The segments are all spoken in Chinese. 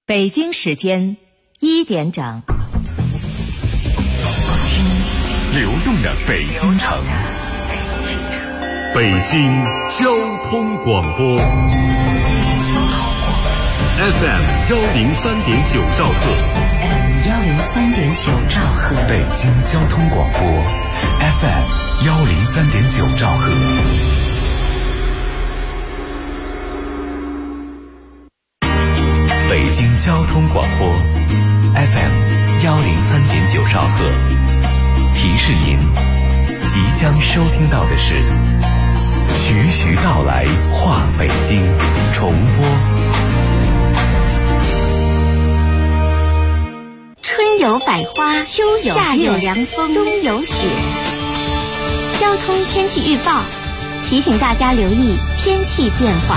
北京时间1点整。 听流动的北京城，北京交通广播 FM103.9兆赫 ，FM103.9兆赫， 北京交通广播 FM103.9兆赫。北京交通广播 FM103.9兆赫，提示您，即将收听到的是徐徐道来话北京重播。 春有百花，秋有夏有凉风，冬有雪。交通天气预报提醒大家留意天气变化。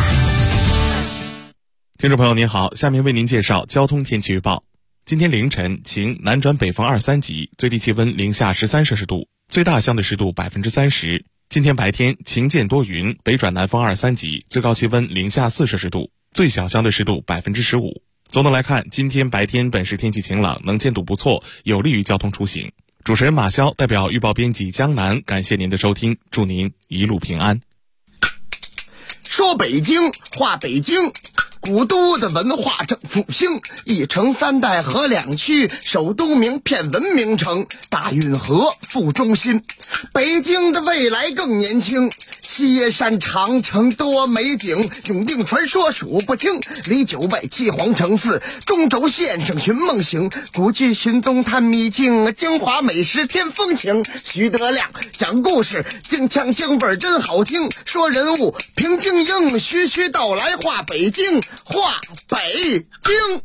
听众朋友您好，下面为您介绍交通天气预报。今天凌晨晴，南转北风2、3级，最低气温零下13摄氏度，最大相对湿度30%。今天白天晴间多云，北转南风2、3级，最高气温零下4摄氏度，最小相对湿度15%。总的来看，今天白天本市天气晴朗，能见度不错，有利于交通出行。主持人马潇代表预报编辑江南，感谢您的收听，祝您一路平安。 说北京话北京，古都的文化正复兴，一城三代河两区，首都名片文明城，大运河副中心。北京的未来更年轻，西山长城多美景，永定传说数不清，离九外七皇城寺，中轴线上寻梦行，古剧寻踪探秘境，京华美食添风情。徐德亮讲故事，京腔京味真好听，说人物平静英，徐徐道来话北京，话北京。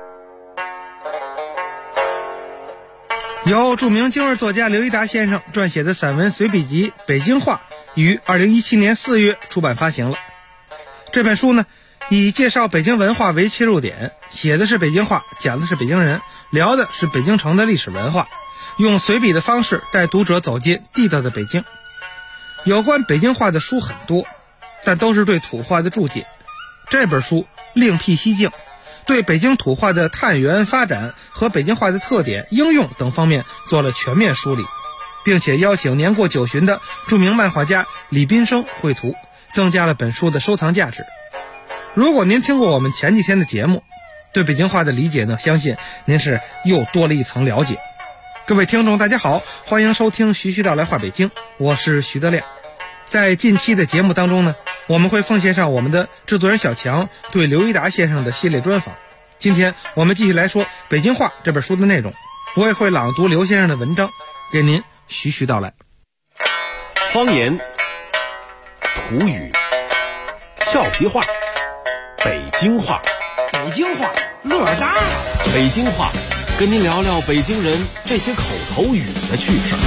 由著名京味作家刘一达先生撰写的散文随笔集《北京话》于2017年4月出版发行了。这本书呢，以介绍北京文化为切入点，写的是北京话，讲的是北京人，聊的是北京城的历史文化，用随笔的方式带读者走进地道的北京。有关北京话的书很多，但都是对土话的注解。这本书另辟蹊径，对北京土话的探源发展和北京话的特点、应用等方面做了全面梳理，并且邀请年过90的著名漫画家李斌生绘图，增加了本书的收藏价值。如果您听过我们前几天的节目，对北京话的理解呢，相信您是又多了一层了解。各位听众大家好，欢迎收听徐徐道来话北京，我是徐德亮。在近期的节目当中呢，我们会奉献上我们的制作人小强对刘一达先生的系列专访。今天我们继续来说《北京话》这本书的内容，我也会朗读刘先生的文章，给您徐徐道来。 方言、土语、俏皮话、北京话， 北京话乐大呀！ 北京话跟您聊聊北京人这些口头语的趣事。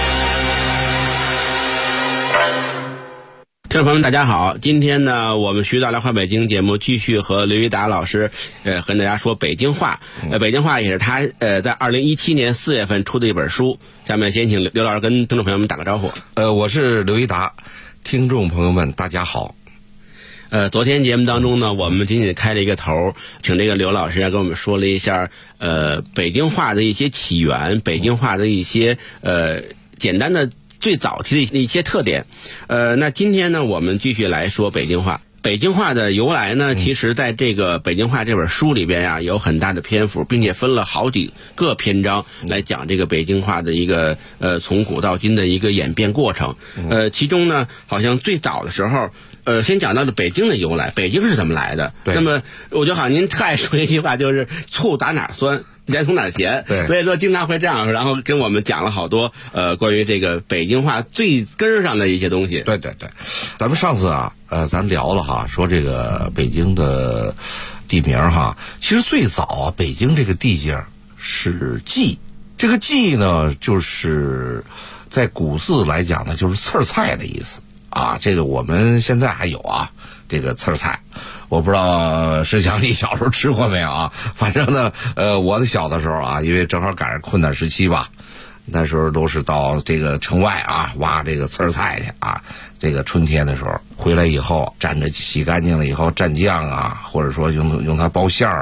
听众朋友们大家好，今天呢我们徐道来话北京节目继续和刘一达老师跟大家说北京话。北京话也是他在2017年4月份出的一本书。下面先请刘老师跟听众朋友们打个招呼。 我是刘一达，听众朋友们大家好。 昨天节目当中呢，我们仅仅开了一个头，请这个刘老师跟我们说了一下北京话的一些起源，北京话的一些简单的最早期的一些特点。那今天呢，我们继续来说北京话。北京话的由来呢，其实在这个《北京话》这本书里边呀，有很大的篇幅，并且分了好几个篇章来讲这个北京话的一个从古到今的一个演变过程。其中呢，好像最早的时候，先讲到了北京的由来，北京是怎么来的。那么我觉得好像您特爱说一句话，就是醋打哪儿酸，钱从哪儿咸。 对， 所以说经常会这样，然后跟我们讲了好多关于这个北京话最根儿上的一些东西。 对，咱们上次咱聊了哈，说这个北京的地名哈，其实最早北京这个地界是蓟，这个蓟呢，就是在古字来讲呢，就是刺儿菜的意思啊。这个我们现在还有这个刺儿菜。我不知道石强你小时候吃过没有啊？反正呢，我的小的时候因为正好赶上困难时期吧，那时候都是到这个城外挖这个刺儿菜去这个春天的时候回来以后，蘸着洗干净了以后蘸酱或者说用它包馅儿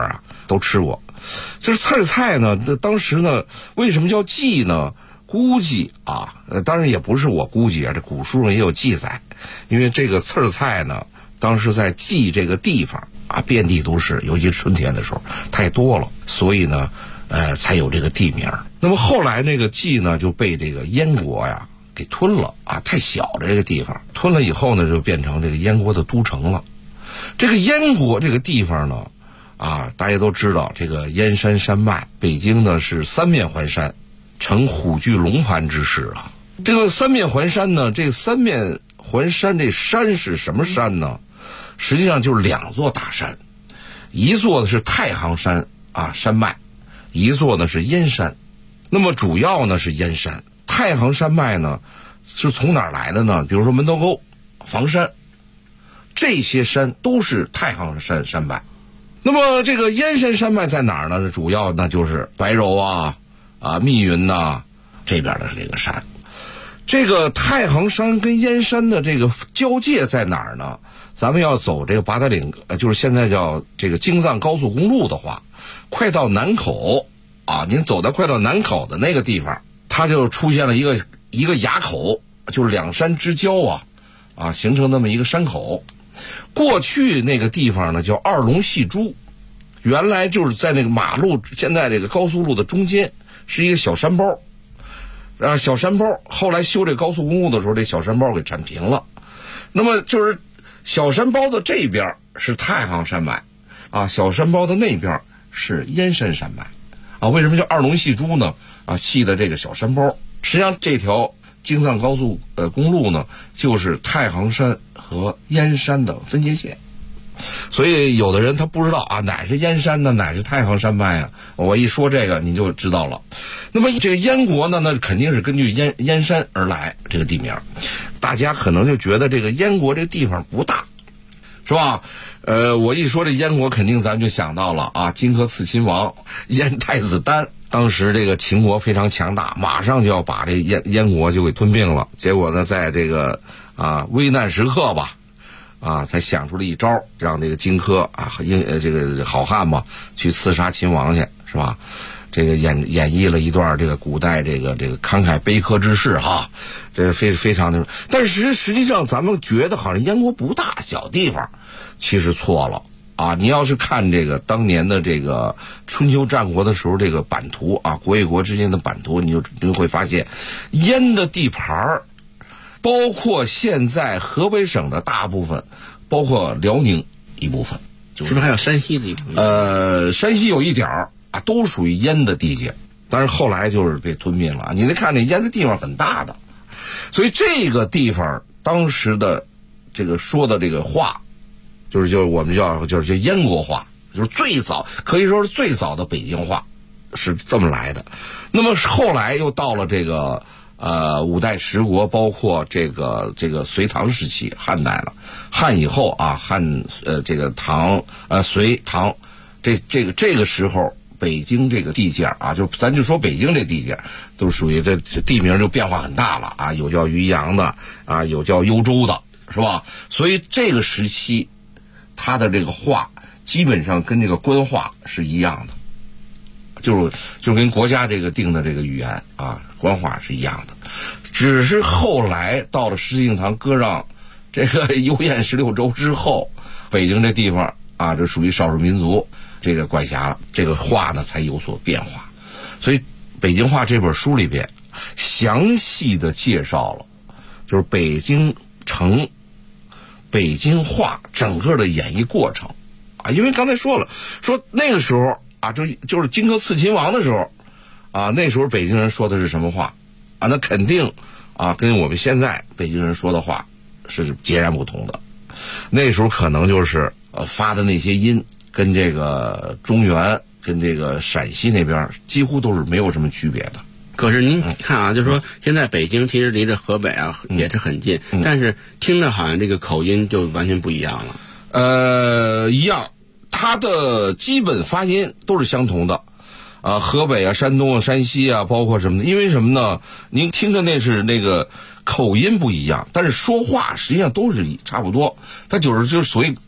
都吃过。就是刺儿菜呢，当时呢，为什么叫蓟呢？估计啊，当然也不是我估计啊，这古书上也有记载，因为这个刺儿菜呢，当时在蓟这个地方啊，遍地都是，尤其春天的时候太多了，所以呢，才有这个地名。那么后来那个蓟呢，就被这个燕国呀给吞了啊，太小了这个地方，吞了以后呢，就变成这个燕国的都城了。这个燕国这个地方呢，啊，大家都知道这个燕山山脉，北京呢是三面环山，成虎踞龙盘之势啊。这个三面环山呢，这三面环山，这山是什么山呢？实际上就是2座大山，一座呢是太行山啊山脉，一座呢是燕山。那么主要呢是燕山，太行山脉呢是从哪儿来的呢？比如说门头沟、房山，这些山都是太行山脉。那么这个燕山山脉在哪儿呢？主要呢就是怀柔啊、密云呐这边的这个山。这个太行山跟燕山的这个交界在哪儿呢？咱们要走这个八达岭，就是现在叫这个京藏高速公路的话，快到南口啊，您走到快到南口的那个地方，它就出现了一个垭口，就是2山之交啊，形成那么一个山口。过去那个地方呢叫二龙戏珠，原来就是在那个马路，现在这个高速路的中间是一个小山包，小山包后来修这高速公路的时候，这小山包给铲平了。那么就是小山包的这边是太行山脉啊，小山包的那边是燕山山脉啊。为什么叫二龙戏珠呢？啊，戏的这个小山包，实际上这条京藏高速公路呢，就是太行山和燕山的分界线。所以有的人他不知道啊，哪是燕山呢，哪是太行山脉啊？我一说这个你就知道了。那么这个燕国呢，那肯定是根据燕山而来这个地名。大家可能就觉得这个燕国这地方不大，是吧？我一说这燕国，肯定咱们就想到了啊，荆轲刺秦王燕太子丹。当时这个秦国非常强大，马上就要把这燕国就给吞并了。结果呢，在这个危难时刻吧，才想出了一招，让这个荆轲这个好汉嘛，去刺杀秦王去，是吧？这个演绎了一段这个古代这个慷慨悲歌之事哈，这非常的。但是实际上咱们觉得好像燕国不大，小地方，其实错了。你要是看这个当年的这个春秋战国的时候，这个版图啊，国与国之间的版图，你就会发现，燕的地盘包括现在河北省的大部分，包括辽宁一部分， 是不是还有山西的一部分？ 山西有一点啊，都属于燕的地界，但是后来就是被吞并了。你得看这燕的地方很大的，所以这个地方当时的这个说的这个话。就是我们就是燕国话，就是最早可以说是最早的北京话是这么来的。那么后来又到了这个五代十国，包括这个隋唐时期，汉代了，汉以后啊，这个唐隋唐这个时候，北京这个地界啊，就咱就说北京这地界都属于这地名就变化很大了啊，有叫渔阳的啊，有叫幽州的，是吧？所以这个时期。他的这个话基本上跟这个官话是一样的，就跟国家这个定的这个语言啊，官话是一样的，只是后来到了石敬瑭割让这个幽燕16州之后，北京这地方啊，这属于少数民族这个管辖了，这个话呢才有所变化。所以《北京话》这本书里边详细的介绍了，就是北京城。北京话整个的演绎过程啊，因为刚才说了，说那个时候啊，就是荆轲刺秦王的时候啊，那时候北京人说的是什么话啊？那肯定啊，跟我们现在北京人说的话是截然不同的。那时候可能就是发的那些音，跟这个中原跟这个陕西那边几乎都是没有什么区别的。 可是您看啊，就是说现在北京其实离着河北啊也是很近，但是听着好像这个口音就完全不一样了。 一样，它的基本发音都是相同的。河北啊、山东啊、山西啊，包括什么的，因为什么呢？您听着那是那个口音不一样，但是说话实际上都是差不多。它就是所谓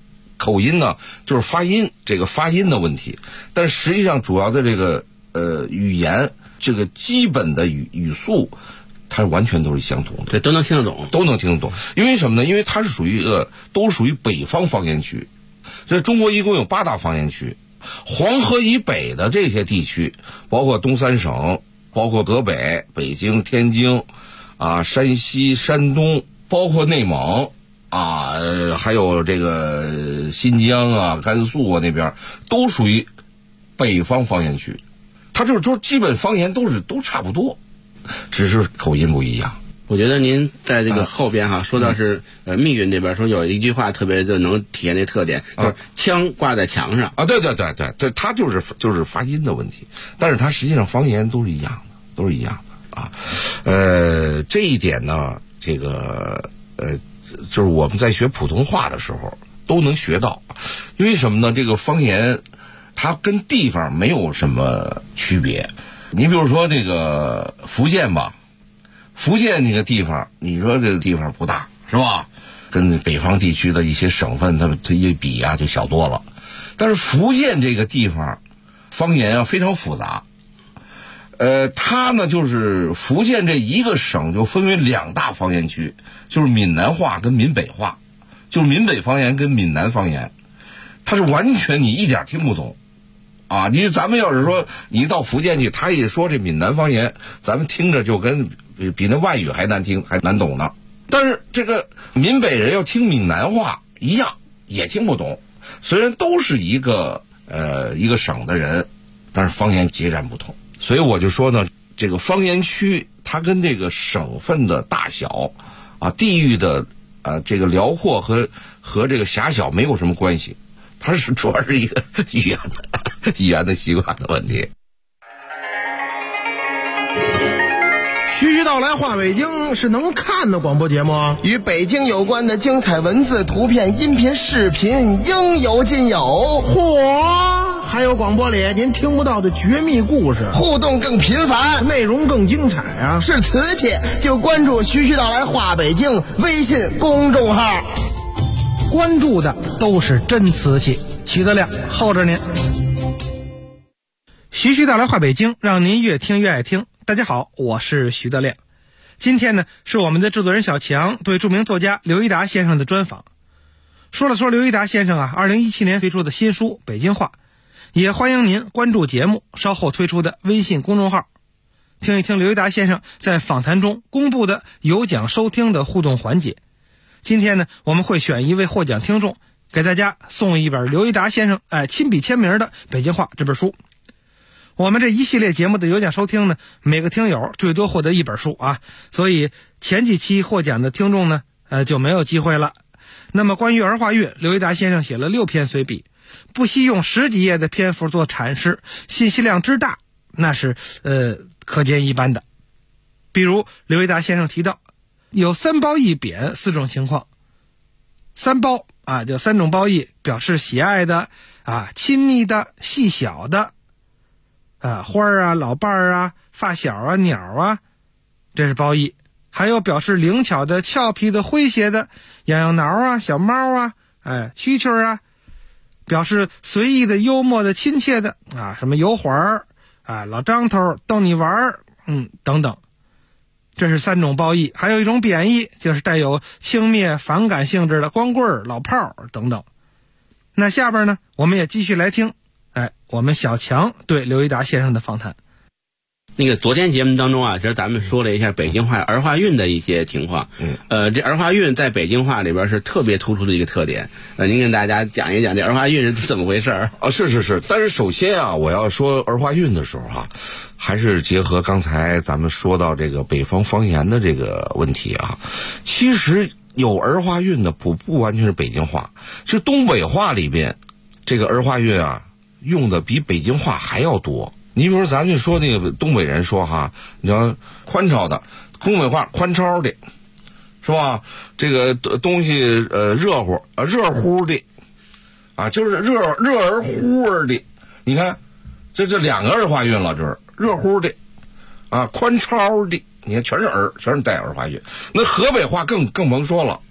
口音呢，就是发音这个发音的问题，但实际上主要的这个语言这个基本的语速，它完全都是相同的， 对，都能听得懂， 都能听得懂。因为什么呢？因为它是属于都属于北方方言区。这中国一共有8大方言区，黄河以北的这些地区，包括东三省，包括河北、北京、天津，山西、山东，包括内蒙。还有这个新疆啊、甘肃啊那边都属于北方方言区，它就是说基本方言都差不多，只是口音不一样。 我觉得您在这个后边说到是密云这边说有一句话特别就能体现这特点，就是枪挂在墙上啊，对，它就是发音的问题，但是它实际上方言都是一样的啊。这一点呢，这个就是我们在学普通话的时候都能学到，因为什么呢？这个方言它跟地方没有什么区别。你比如说这个福建吧，福建这个地方，你说这个地方不大是吧？跟北方地区的一些省份它一比就小多了。但是福建这个地方方言非常复杂。它呢就是福建这一个省就分为2大方言区，就是闽南话跟闽北话，就是闽北方言跟闽南方言，它是完全你一点听不懂啊！咱们要是说你到福建去，他一说这闽南方言，咱们听着就跟比那外语还难听还难懂呢。但是这个闽北人要听闽南话一样也听不懂，虽然都是一个省的人，但是方言截然不同。所以我就说呢，这个方言区它跟这个省份的大小地域的这个辽阔和这个狭小没有什么关系，它是主要是一个语言的习惯的问题。 徐徐道来话北京是能看的广播节目， 与北京有关的精彩文字、图片、音频、视频应有尽有。 嚯！还有广播里您听不到的绝密故事， 互动更频繁， 内容更精彩啊！ 是瓷器就关注徐徐道来话北京微信公众号， 关注的都是真瓷器。徐德亮候着您。徐徐道来话北京，让您越听越爱听。大家好，我是徐德亮。今天呢是我们的制作人小强对著名作家刘一达先生的专访。说了说刘一达先生2017年推出的新书《北京话》，也欢迎您关注节目稍后推出的微信公众号，听一听刘一达先生在访谈中公布的有奖收听的互动环节。今天呢，我们会选一位获奖听众，给大家送一本刘一达先生亲笔签名的《北京话》这本书。我们这一系列节目的有奖收听呢，每个听友最多获得1本书所以前几期获奖的听众呢就没有机会了。那么关于儿化韵，刘一达先生写了6篇随笔，不惜用10几页的篇幅做阐释，信息量之大，那是可见一斑的。比如刘一达先生提到有3褒1贬4种情况。3褒就3种褒义，表示喜爱的亲昵的、细小的花儿老伴儿发小鸟这是褒义。还有表示灵巧的、俏皮的、诙谐的，痒痒挠小猫蛐蛐表示随意的、幽默的、亲切的什么油环老张头逗你玩等等。这是3种褒义。还有一种贬义，就是带有轻蔑反感性质的光棍老炮等等。那下边呢，我们也继续来听我们小强对刘一达先生的访谈。 那个昨天节目当中其实咱们说了一下北京话儿化韵的一些情况。这儿化韵在北京话里边是特别突出的一个特点。您跟大家讲一讲这儿化韵是怎么回事是。但是首先我要说儿化韵的时候还是结合刚才咱们说到这个北方方言的这个问题其实有儿化韵的不完全是北京话，是东北话里边这个儿化韵用的比北京话还要多。你比如说咱就说那个东北人说你要宽敞的，东北话宽超的是吧？这个东西热乎的就是热而乎的。你看这2个儿化韵了，这是热乎的宽超的，你看全是带儿化韵。那河北话更甭说了，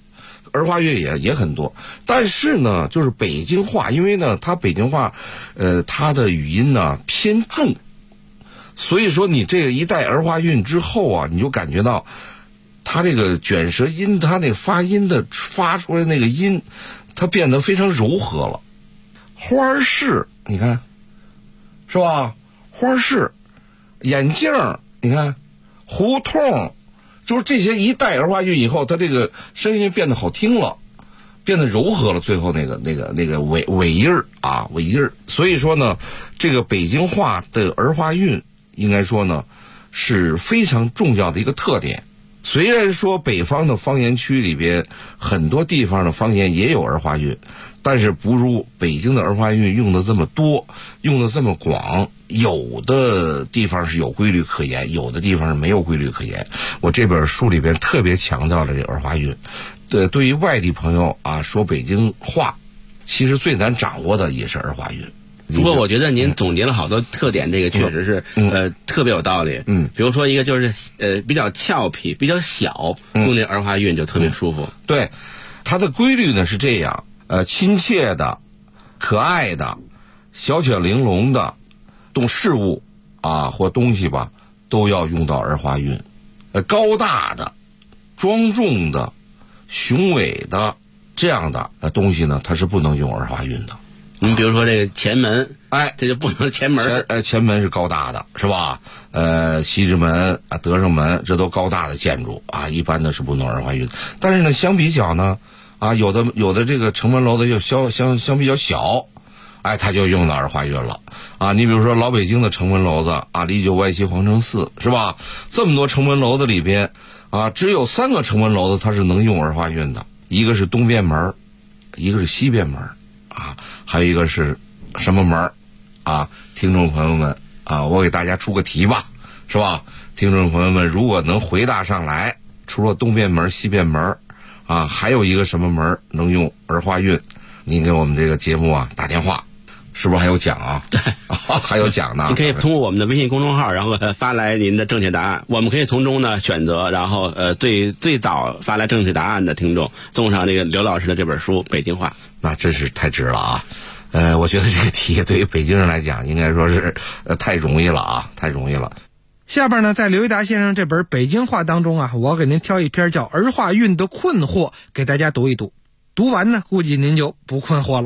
儿化韵也很多。但是呢，就是北京话，因为呢，它北京话，它的语音呢偏重，所以说你这个一带儿化韵之后啊，你就感觉到它这个卷舌音，它那个发音的发出来那个音，它变得非常柔和了。花市，你看，是吧？花市，眼镜，你看，胡同，就是这些一带儿化韵以后，它这个声音变得好听了，变得柔和了。最后那个尾音儿啊，尾音儿。所以说呢，这个北京话的儿化韵，应该说呢，是非常重要的一个特点。虽然说北方的方言区里边很多地方的方言也有儿化韵，但是不如北京的儿化韵用的这么多，用的这么广。有的地方是有规律可言，有的地方是没有规律可言。我这本书里边特别强调了这儿化韵。对于外地朋友啊，说北京话，其实最难掌握的也是儿化韵。 不过我觉得您总结了好多特点，这个确实是特别有道理。比如说一个就是比较俏皮，比较小，用这儿化韵就特别舒服。 对，它的规律呢是这样，亲切的、可爱的、小巧玲珑的动事物啊或东西吧，都要用到儿化韵。高大的、庄重的、雄伟的这样的东西呢，它是不能用儿化韵的。 你比如说这个前门，这就不能前门。 前门是高大的，是吧？西直门啊、德胜门，这都高大的建筑啊，一般的是不能儿化韵。但是呢，相比较呢，啊，有的这个城门楼的又相比较小，它就用到儿化韵了啊。你比如说老北京的城门楼子啊，历久外戚皇城寺，是吧？这么多城门楼子里边啊，只有3个城门楼子它是能用儿化韵的，一个是东便门，一个是西便门。啊，还有一个是什么门啊？听众朋友们啊，我给大家出个题吧，是吧？听众朋友们如果能回答上来，除了东便门、西便门啊，还有一个什么门能用儿化韵？您给我们这个节目啊打电话，是不是还有奖啊？ 对， 还有奖呢。 你可以通过我们的微信公众号，然后发来您的正确答案，我们可以从中呢选择，然后最早发来正确答案的听众送上这个刘老师的这本书《北京话》。 那真是太值了啊！我觉得这个题对于北京人来讲，应该说是太容易了啊，太容易了。 下边呢，在刘一达先生这本《北京话》当中啊，我给您挑一篇叫《儿化韵的困惑》，给大家读一读。读完呢，估计您就不困惑了。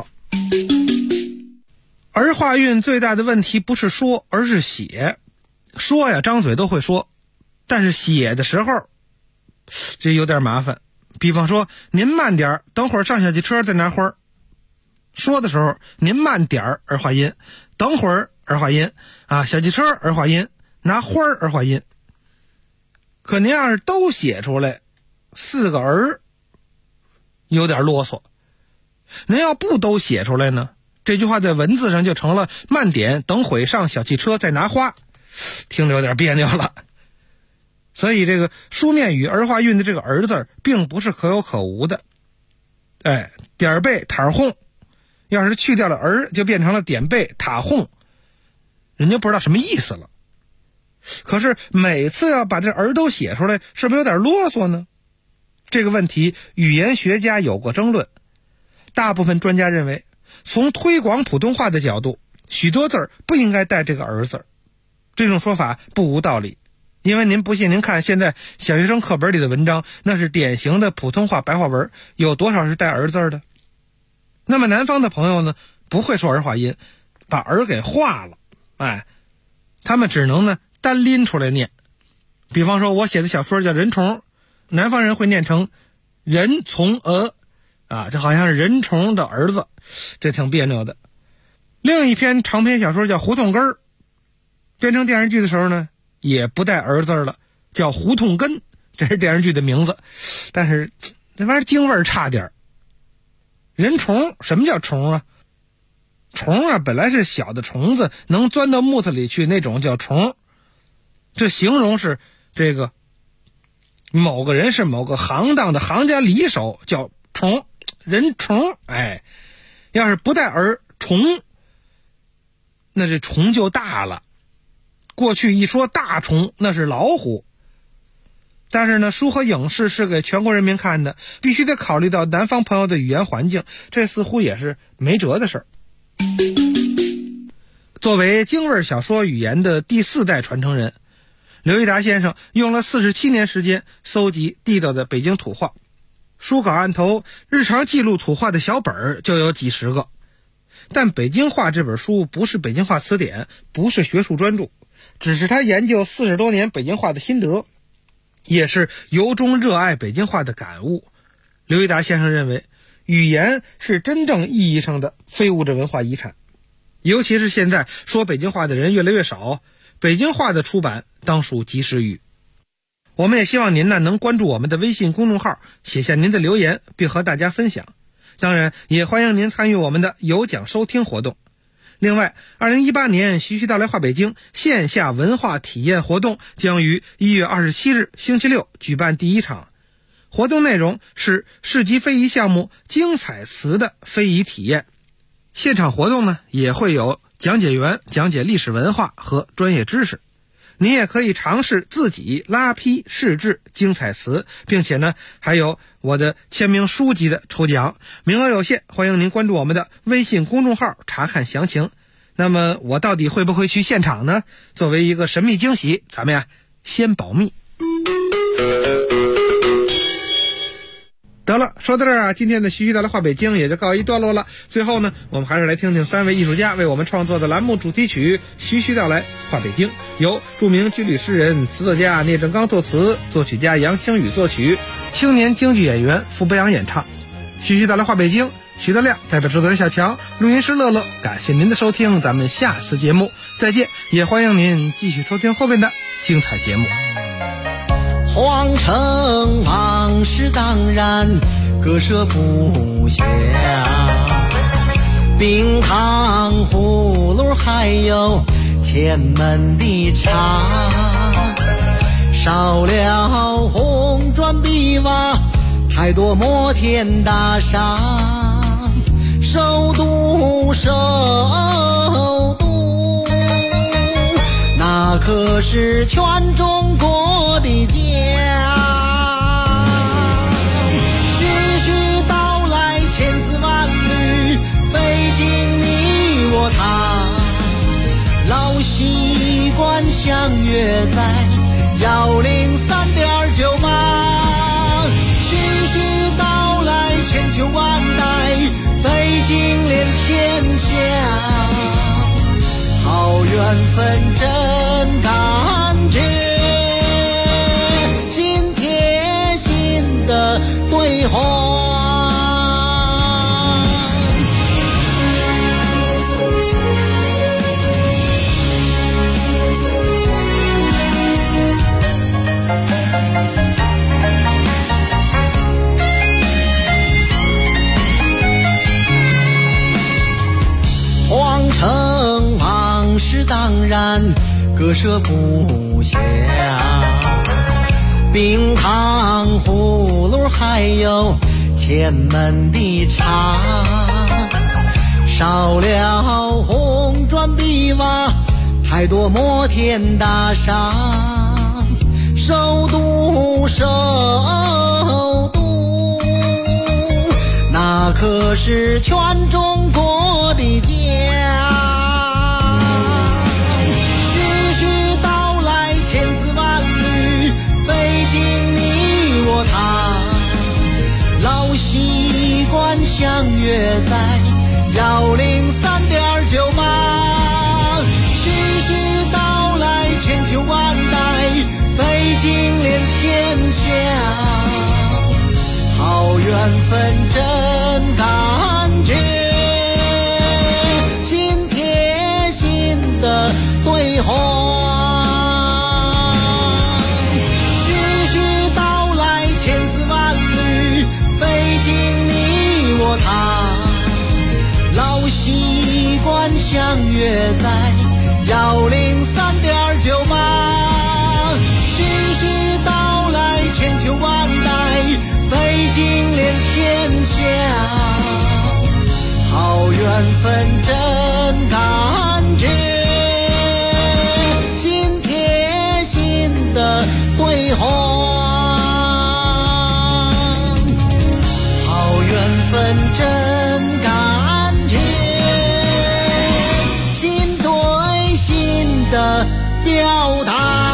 儿化韵最大的问题不是说，而是写。说呀，张嘴都会说，但是写的时候，这有点麻烦。比方说，您慢点，等会儿上小汽车再拿花儿。说的时候，您慢点儿儿化音，等会儿儿化音啊，小汽车儿化音，拿花儿儿化音。可您要是都写出来，4个儿，有点啰嗦。您要不都写出来呢，这句话在文字上就成了慢点，等会上小汽车再拿花，听着有点别扭了。所以这个书面语儿化韵的这个儿字并不是可有可无的。点背塔哄，要是去掉了儿，就变成了点背塔哄，人家不知道什么意思了。可是每次要把这儿都写出来，是不是有点啰嗦呢？这个问题语言学家有过争论。大部分专家认为，从推广普通话的角度，许多字儿不应该带这个儿字。这种说法不无道理。因为您不信，您看现在小学生课本里的文章，那是典型的普通话白话文，有多少是带儿字的？那么南方的朋友呢，不会说儿化音，把儿给化了，他们只能呢单拎出来念。比方说我写的小说叫人虫，南方人会念成人从啊，这好像是人虫的儿子，这挺别扭的。另一篇长篇小说叫胡同根儿，编成电视剧的时候呢，也不带儿字了，叫胡同根，这是电视剧的名字。但是那玩意儿京味儿差点。人虫，什么叫虫啊？虫啊，本来是小的虫子，能钻到木头里去，那种叫虫。这形容是这个某个人是某个行当的行家里手，叫虫，人虫。要是不带儿，虫，那这虫就大了。过去一说大虫，那是老虎。 但是呢，书和影视是给全国人民看的，必须得考虑到南方朋友的语言环境，这似乎也是没辙的事儿。作为京味小说语言的第4代传承人，刘一达先生用了47年时间搜集地道的北京土话，书稿案头日常记录土话的小本就有几十个。但北京话这本书不是北京话词典，不是学术专著，只是他研究40多年北京话的心得，也是由衷热爱北京话的感悟。刘一达先生认为，语言是真正意义上的非物质文化遗产，尤其是现在说北京话的人越来越少，北京话的出版当属及时雨。我们也希望您呢能关注我们的微信公众号，写下您的留言，并和大家分享。当然也欢迎您参与我们的有奖收听活动。另外，2018年徐徐道来话北京线下文化体验活动将于1月27日星期六举办第1场。活动内容是市级非遗项目精彩词的非遗体验。现场活动呢也会有讲解员讲解历史文化和专业知识。您也可以尝试自己拉坯试制精彩词，并且呢还有我的签名书籍的抽奖，名额有限，欢迎您关注我们的微信公众号查看详情。那么我到底会不会去现场呢？作为一个神秘惊喜，咱们呀先保密。得了，说到这儿啊，今天的徐徐道来话北京也就告一段落了。最后呢，我们还是来听听3位艺术家为我们创作的栏目主题曲《徐徐道来话北京》，由著名军旅诗人、词作家聂正刚作词，作曲家杨清宇作曲，青年京剧演员傅博洋演唱。徐徐道来话北京，徐德亮代表制作人小强，录音师乐乐，感谢您的收听，咱们下次节目再见，也欢迎您继续收听后面的精彩节目。 皇城往事当然割舍不下，冰糖葫芦还有前门的茶，少了红砖碧瓦，太多摩天大厦，首都首都，那可是全中国的家。徐徐道来千丝万缕，北京你我他，老习惯相约在103.9吧。徐徐道来千秋万代，北京连天下，好缘分真感觉，心贴心的对话。皇城往事当然割舍不下，冰糖葫芦还有前门的茶，少了红砖碧瓦，太多摩天大厦，首都首都，那可是全中国的家。徐徐道来千丝万缕，北京你我他，老习惯相约在103.9吧。徐徐道来千秋万代，北京连天下，好缘分真感觉，心贴心的对话。徐徐道来千丝万缕，北京你我他，老习惯相约在103.9吧。徐徐道来千秋万代，北京连天下，好缘分真感觉，心贴心的对话。 真感觉，心对心的表达。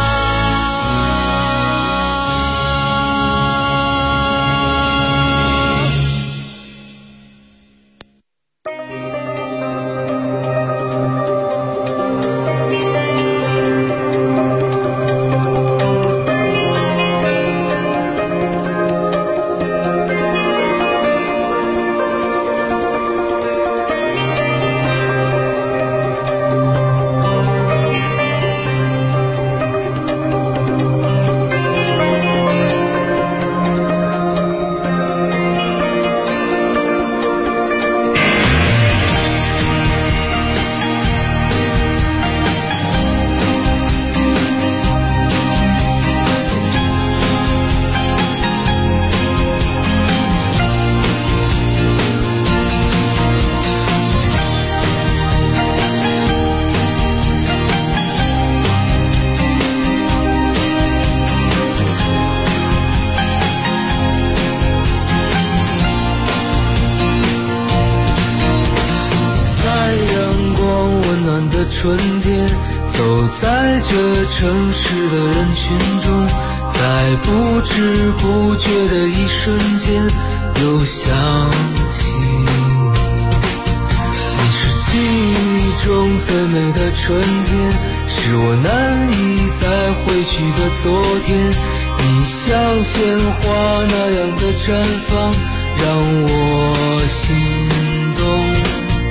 春天，走在这城市的人群中，在不知不觉的一瞬间，又想起你。你是记忆中最美的春天，是我难以再回去的昨天。你像鲜花那样的绽放，让我心动。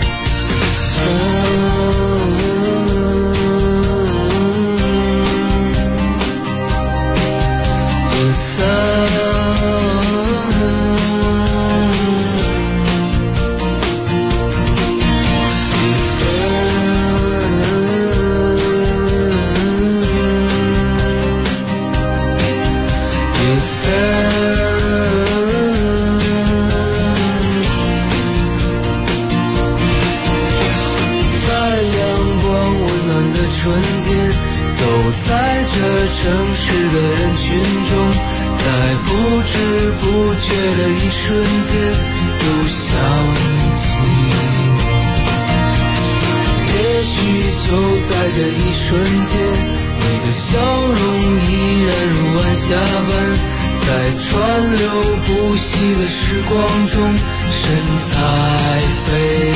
春天，走在这城市的人群中，在不知不觉的一瞬间，又想起你。也许就在这一瞬间，你的笑容依然如晚霞般，在川流不息的时光中，神采飞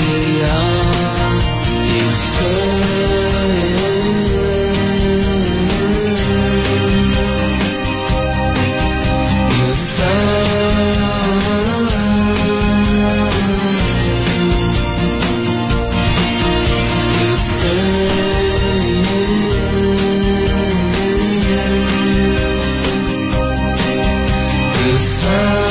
扬。You